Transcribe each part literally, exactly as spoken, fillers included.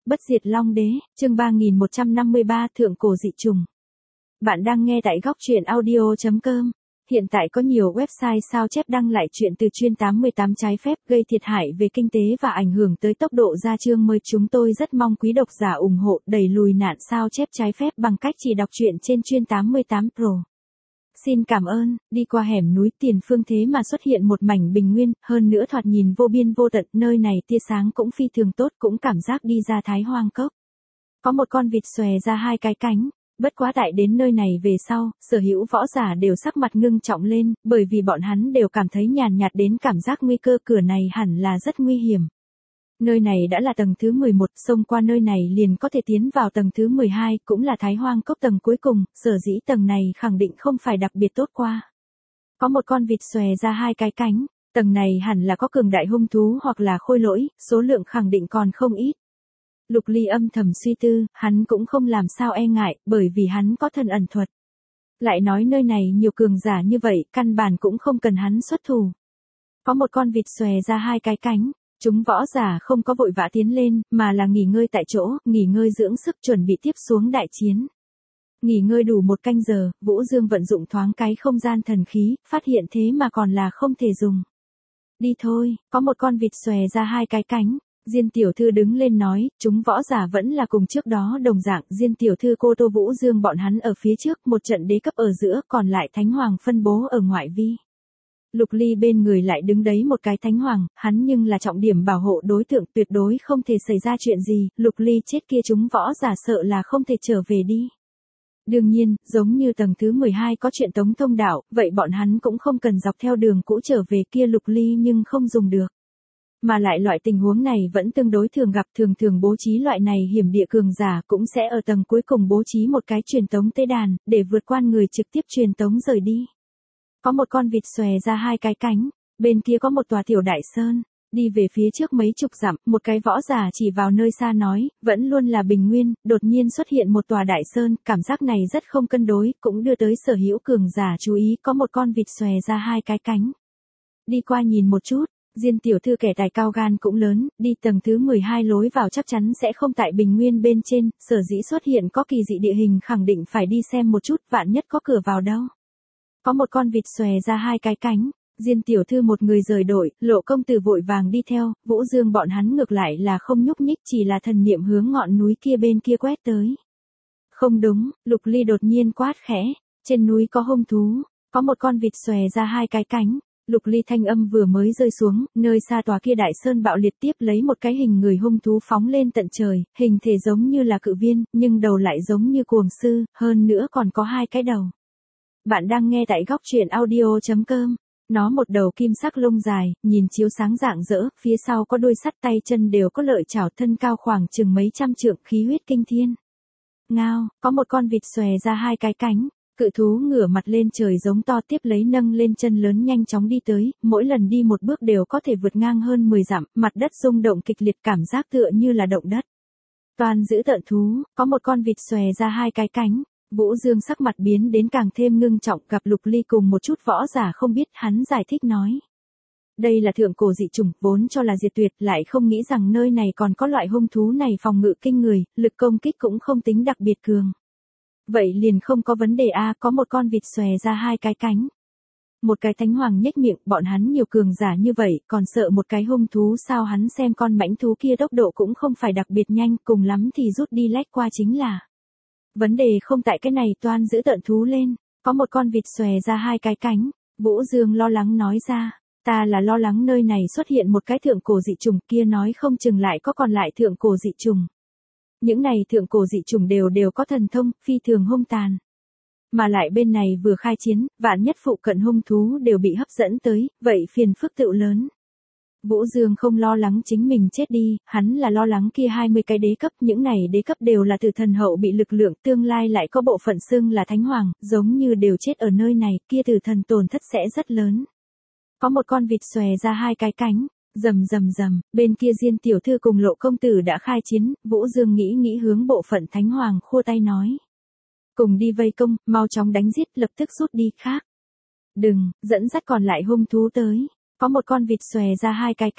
Bất diệt Long Đế, chương ba nghìn một trăm năm mươi ba Thượng cổ dị trùng. Bạn đang nghe tại góc truyện audio chấm com. Hiện tại có nhiều website sao chép đăng lại chuyện từ chuyên tám mươi tám trái phép gây thiệt hại về kinh tế và ảnh hưởng tới tốc độ ra chương mới. Chúng tôi rất mong quý độc giả ủng hộ đẩy lùi nạn sao chép trái phép bằng cách chỉ đọc truyện trên chuyên tám mươi tám Pro. Xin cảm ơn. Đi qua hẻm núi Tiền Phương thế mà xuất hiện một mảnh bình nguyên, hơn nữa thoạt nhìn vô biên vô tận, nơi này tia sáng cũng phi thường tốt, cũng cảm giác đi ra Thái Hoang Cốc. Có một con vịt xòe ra hai cái cánh, bất quá tại đến nơi này về sau, sở hữu võ giả đều sắc mặt ngưng trọng lên, bởi vì bọn hắn đều cảm thấy nhàn nhạt đến cảm giác nguy cơ, cửa này hẳn là rất nguy hiểm. Nơi này đã là tầng thứ mười một, xông qua nơi này liền có thể tiến vào tầng thứ mười hai, cũng là Thái Hoang Cốc tầng cuối cùng, sở dĩ tầng này khẳng định không phải đặc biệt tốt qua. Có một con vịt xòe ra hai cái cánh, tầng này hẳn là có cường đại hung thú hoặc là khôi lỗi, số lượng khẳng định còn không ít. Lục Ly âm thầm suy tư, hắn cũng không làm sao e ngại, bởi vì hắn có thần ẩn thuật. Lại nói nơi này nhiều cường giả như vậy, căn bản cũng không cần hắn xuất thủ. Có một con vịt xòe ra hai cái cánh. Chúng võ giả không có vội vã tiến lên, mà là nghỉ ngơi tại chỗ, nghỉ ngơi dưỡng sức chuẩn bị tiếp xuống đại chiến. Nghỉ ngơi đủ một canh giờ, Vũ Dương vận dụng thoáng cái không gian thần khí, phát hiện thế mà còn là không thể dùng. Đi thôi, có một con vịt xòe ra hai cái cánh. Diên tiểu thư đứng lên nói, chúng võ giả vẫn là cùng trước đó đồng dạng, Diên tiểu thư cô Tô Vũ Dương bọn hắn ở phía trước, một trận đế cấp ở giữa, còn lại thánh hoàng phân bố ở ngoại vi. Lục Ly bên người lại đứng đấy một cái thánh hoàng, hắn nhưng là trọng điểm bảo hộ đối tượng, tuyệt đối không thể xảy ra chuyện gì, Lục Ly chết kia chúng võ giả sợ là không thể trở về đi. Đương nhiên, giống như tầng thứ mười hai có chuyện tống thông đạo, vậy bọn hắn cũng không cần dọc theo đường cũ trở về, kia Lục Ly nhưng không dùng được. Mà lại loại tình huống này vẫn tương đối thường gặp, thường thường bố trí loại này hiểm địa cường giả cũng sẽ ở tầng cuối cùng bố trí một cái truyền tống tế đàn, để vượt qua người trực tiếp truyền tống rời đi. Có một con vịt xòe ra hai cái cánh, bên kia có một tòa tiểu đại sơn, đi về phía trước mấy chục dặm, một cái võ giả chỉ vào nơi xa nói, vẫn luôn là bình nguyên, đột nhiên xuất hiện một tòa đại sơn, cảm giác này rất không cân đối, cũng đưa tới sở hữu cường giả chú ý, có một con vịt xòe ra hai cái cánh. Đi qua nhìn một chút, Diên tiểu thư kẻ tài cao gan cũng lớn, đi tầng thứ mười hai lối vào chắc chắn sẽ không tại bình nguyên bên trên, sở dĩ xuất hiện có kỳ dị địa hình khẳng định phải đi xem một chút, vạn nhất có cửa vào đâu. Có một con vịt xòe ra hai cái cánh, Diên tiểu thư một người rời đội, Lộ công tử vội vàng đi theo, Vũ Dương bọn hắn ngược lại là không nhúc nhích, chỉ là thần niệm hướng ngọn núi kia bên kia quét tới. Không đúng, Lục Ly đột nhiên quát khẽ, trên núi có hung thú, có một con vịt xòe ra hai cái cánh. Lục Ly thanh âm vừa mới rơi xuống, nơi xa tòa kia đại sơn bạo liệt tiếp lấy một cái hình người hung thú phóng lên tận trời, hình thể giống như là cự viên, nhưng đầu lại giống như cuồng sư, hơn nữa còn có hai cái đầu. Bạn đang nghe tại góc truyện audio chấm com. Nó một đầu kim sắc lông dài, nhìn chiếu sáng rạng rỡ, phía sau có đôi sắt, tay chân đều có lợi chảo, thân cao khoảng chừng mấy trăm trượng, khí huyết kinh thiên. Ngao, có một con vịt xòe ra hai cái cánh. Cự thú ngửa mặt lên trời giống to, tiếp lấy nâng lên chân lớn nhanh chóng đi tới, mỗi lần đi một bước đều có thể vượt ngang hơn mười dặm, mặt đất rung động kịch liệt, cảm giác tựa như là động đất. Toàn giữ tợn thú, có một con vịt xòe ra hai cái cánh. Vũ Dương sắc mặt biến đến càng thêm ngưng trọng, gặp Lục Ly cùng một chút võ giả không biết, hắn giải thích nói. Đây là thượng cổ dị trùng, vốn cho là diệt tuyệt, lại không nghĩ rằng nơi này còn có loại hung thú này phòng ngự kinh người, lực công kích cũng không tính đặc biệt cường. Vậy liền không có vấn đề a, có một con vịt xòe ra hai cái cánh. Một cái thánh hoàng nhếch miệng, bọn hắn nhiều cường giả như vậy, còn sợ một cái hung thú sao, hắn xem con mãnh thú kia tốc độ cũng không phải đặc biệt nhanh, cùng lắm thì rút đi lách qua chính là. Vấn đề không tại cái này, toan giữ tợn thú lên, có một con vịt xòe ra hai cái cánh, Vũ Dương lo lắng nói ra, ta là lo lắng nơi này xuất hiện một cái thượng cổ dị trùng, kia nói không chừng lại có còn lại thượng cổ dị trùng. Những này thượng cổ dị trùng đều đều có thần thông, phi thường hung tàn. Mà lại bên này vừa khai chiến, vạn nhất phụ cận hung thú đều bị hấp dẫn tới, vậy phiền phức tựu lớn. Vũ Dương không lo lắng chính mình chết đi, hắn là lo lắng kia hai mươi cái đế cấp, những này đế cấp đều là từ thần hậu bị lực lượng, tương lai lại có bộ phận xưng là thánh hoàng, giống như đều chết ở nơi này, kia từ thần tổn thất sẽ rất lớn. Có một con vịt xòe ra hai cái cánh. Rầm rầm rầm, bên kia Diên tiểu thư cùng Lộ công tử đã khai chiến, Vũ Dương nghĩ nghĩ hướng bộ phận thánh hoàng khua tay nói. Cùng đi vây công, mau chóng đánh giết, lập tức rút đi khác. Đừng, dẫn dắt còn lại hung thú tới. Có một con vịt xòe ra hai cái cánh,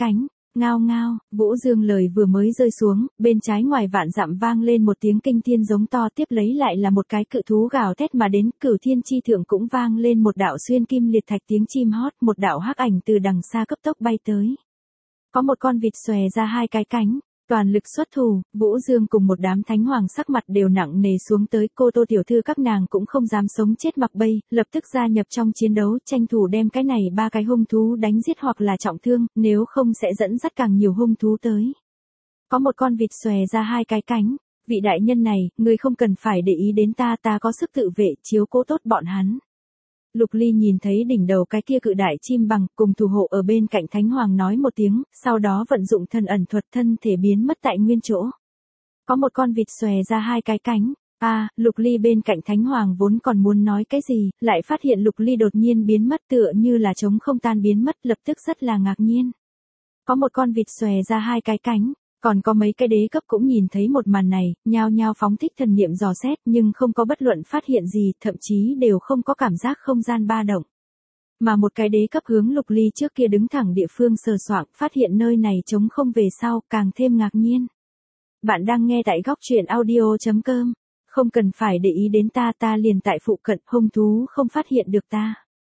Ngao ngao, Vũ Dương lời vừa mới rơi xuống, bên trái ngoài vạn dặm vang lên một tiếng kinh thiên giống to, tiếp lấy lại là một cái cự thú gào thét mà đến, Cửu Thiên chi thượng cũng vang lên một đạo xuyên kim liệt thạch tiếng chim hót, một đạo hắc ảnh từ đằng xa cấp tốc bay tới. Có một con vịt xòe ra hai cái cánh, toàn lực xuất thủ, Vũ Dương cùng một đám thánh hoàng sắc mặt đều nặng nề xuống tới, cô Tô tiểu thư các nàng cũng không dám sống chết mặc bay, lập tức gia nhập trong chiến đấu, tranh thủ đem cái này ba cái hung thú đánh giết hoặc là trọng thương, nếu không sẽ dẫn dắt càng nhiều hung thú tới. Có một con vịt xòe ra hai cái cánh, vị đại nhân này, người không cần phải để ý đến ta, ta có sức tự vệ, chiếu cố tốt bọn hắn. Lục Ly nhìn thấy đỉnh đầu cái kia cự đại chim bằng, cùng thủ hộ ở bên cạnh Thánh Hoàng nói một tiếng, sau đó vận dụng thần ẩn thuật thân thể biến mất tại nguyên chỗ. Có một con vịt xòe ra hai cái cánh, a à, Lục Ly bên cạnh Thánh Hoàng vốn còn muốn nói cái gì, lại phát hiện Lục Ly đột nhiên biến mất tựa như là trống không tan biến mất, lập tức rất là ngạc nhiên. Có một con vịt xòe ra hai cái cánh. Còn có mấy cái đế cấp cũng nhìn thấy một màn này, nhao nhao phóng thích thần niệm dò xét nhưng không có bất luận phát hiện gì, thậm chí đều không có cảm giác không gian ba động. Mà một cái đế cấp hướng Lục Ly trước kia đứng thẳng địa phương sờ soạng, phát hiện nơi này trống không về sau, càng thêm ngạc nhiên. Bạn đang nghe tại góc truyện audio chấm com, không cần phải để ý đến ta, ta liền tại phụ cận, hung thú không phát hiện được ta.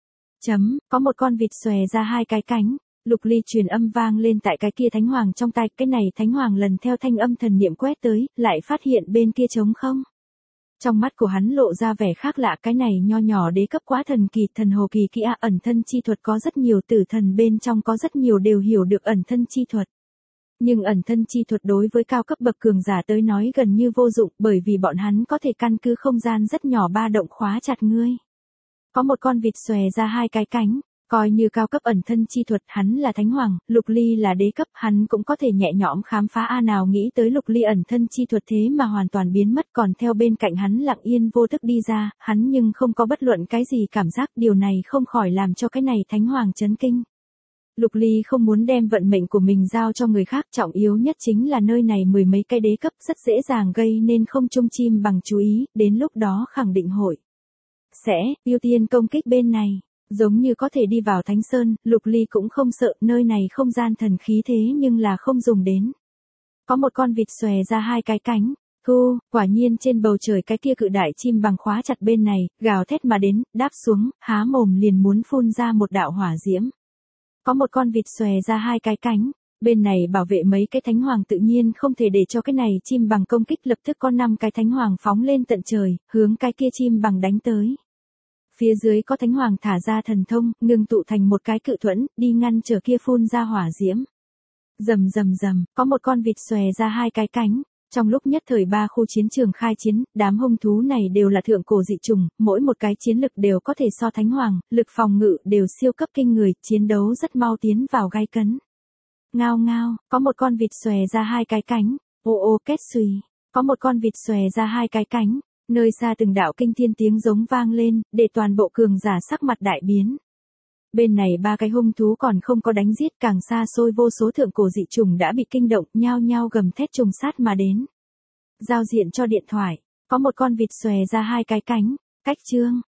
Chấm, có một con vịt xòe ra hai cái cánh. Lục Ly truyền âm vang lên tại cái kia Thánh Hoàng trong tai, cái này Thánh Hoàng lần theo thanh âm thần niệm quét tới, lại phát hiện bên kia trống không. Trong mắt của hắn lộ ra vẻ khác lạ, cái này nho nhỏ đế cấp quá thần kỳ, thần hồ kỳ kỹ a, ẩn thân chi thuật có rất nhiều, tử thần bên trong có rất nhiều đều hiểu được ẩn thân chi thuật. Nhưng ẩn thân chi thuật đối với cao cấp bậc cường giả tới nói gần như vô dụng, bởi vì bọn hắn có thể căn cứ không gian rất nhỏ ba động khóa chặt ngươi. Có một con vịt xòe ra hai cái cánh. Coi như cao cấp ẩn thân chi thuật, hắn là Thánh Hoàng, Lục Ly là đế cấp, hắn cũng có thể nhẹ nhõm khám phá, a nào nghĩ tới Lục Ly ẩn thân chi thuật thế mà hoàn toàn biến mất, còn theo bên cạnh hắn lặng yên vô thức đi ra, hắn nhưng không có bất luận cái gì cảm giác, điều này không khỏi làm cho cái này Thánh Hoàng chấn kinh. Lục Ly không muốn đem vận mệnh của mình giao cho người khác, trọng yếu nhất chính là nơi này mười mấy cái đế cấp rất dễ dàng gây nên không trung chim bằng chú ý, đến lúc đó khẳng định hội sẽ ưu tiên công kích bên này. Giống như có thể đi vào Thánh Sơn, Lục Ly cũng không sợ, nơi này không gian thần khí thế nhưng là không dùng đến. Có một con vịt xòe ra hai cái cánh, thu, quả nhiên trên bầu trời cái kia cự đại chim bằng khóa chặt bên này, gào thét mà đến, đáp xuống, há mồm liền muốn phun ra một đạo hỏa diễm. Có một con vịt xòe ra hai cái cánh, bên này bảo vệ mấy cái Thánh Hoàng tự nhiên không thể để cho cái này chim bằng công kích, lập tức có năm cái Thánh Hoàng phóng lên tận trời, hướng cái kia chim bằng đánh tới. Phía dưới có Thánh Hoàng thả ra thần thông, ngưng tụ thành một cái cự thuẫn, đi ngăn trở kia phun ra hỏa diễm. Rầm rầm rầm, có một con vịt xòe ra hai cái cánh. Trong lúc nhất thời ba khu chiến trường khai chiến, đám hung thú này đều là thượng cổ dị trùng, mỗi một cái chiến lực đều có thể so Thánh Hoàng, lực phòng ngự đều siêu cấp kinh người, chiến đấu rất mau tiến vào gay cấn. Ngao ngao, có một con vịt xòe ra hai cái cánh, ô ô két xùy, có một con vịt xòe ra hai cái cánh. Nơi xa từng đạo kinh thiên tiếng giống vang lên, để toàn bộ cường giả sắc mặt đại biến. Bên này ba cái hung thú còn không có đánh giết, càng xa xôi vô số thượng cổ dị trùng đã bị kinh động, nhao nhao gầm thét trùng sát mà đến. Giao diện cho điện thoại, có một con vịt xòe ra hai cái cánh, cách chương,